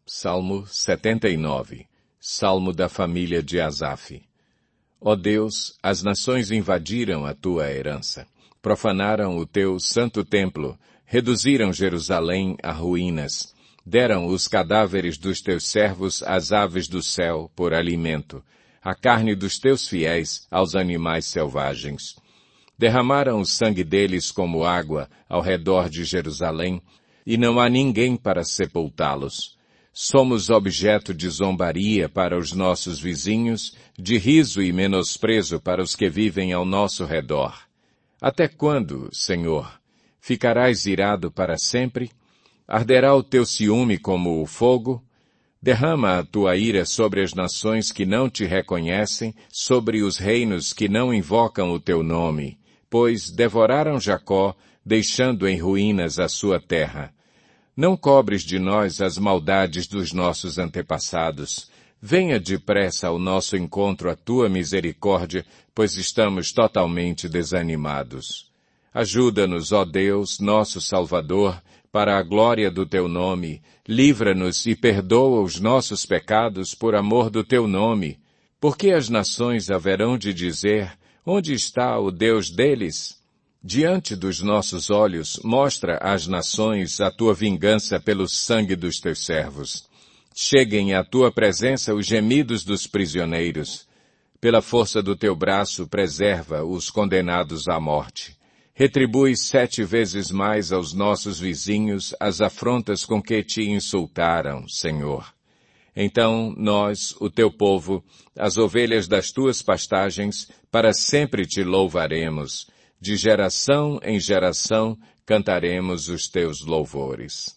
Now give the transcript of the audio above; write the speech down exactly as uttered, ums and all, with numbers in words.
Salmo setenta e nove. Salmo da família de Asaf. Ó Deus, as nações invadiram a tua herança, profanaram o teu santo templo, reduziram Jerusalém a ruínas, deram os cadáveres dos teus servos às aves do céu por alimento, a carne dos teus fiéis aos animais selvagens. Derramaram o sangue deles como água ao redor de Jerusalém, e não há ninguém para sepultá-los. Somos objeto de zombaria para os nossos vizinhos, de riso e menosprezo para os que vivem ao nosso redor. Até quando, Senhor, ficarás irado para sempre? Arderá o teu ciúme como o fogo? Derrama a tua ira sobre as nações que não te reconhecem, sobre os reinos que não invocam o teu nome, pois devoraram Jacó, deixando em ruínas a sua terra. Não cobres de nós as maldades dos nossos antepassados. Venha depressa ao nosso encontro a tua misericórdia, pois estamos totalmente desanimados. Ajuda-nos, ó Deus, nosso Salvador, para a glória do teu nome. Livra-nos e perdoa os nossos pecados por amor do teu nome. Porque as nações haverão de dizer, onde está o Deus deles? Diante dos nossos olhos, mostra às nações a tua vingança pelo sangue dos teus servos. Cheguem à tua presença os gemidos dos prisioneiros. Pela força do teu braço, preserva os condenados à morte. Retribui sete vezes mais aos nossos vizinhos as afrontas com que te insultaram, Senhor. Então nós, o teu povo, as ovelhas das tuas pastagens, para sempre te louvaremos. De geração em geração cantaremos os teus louvores.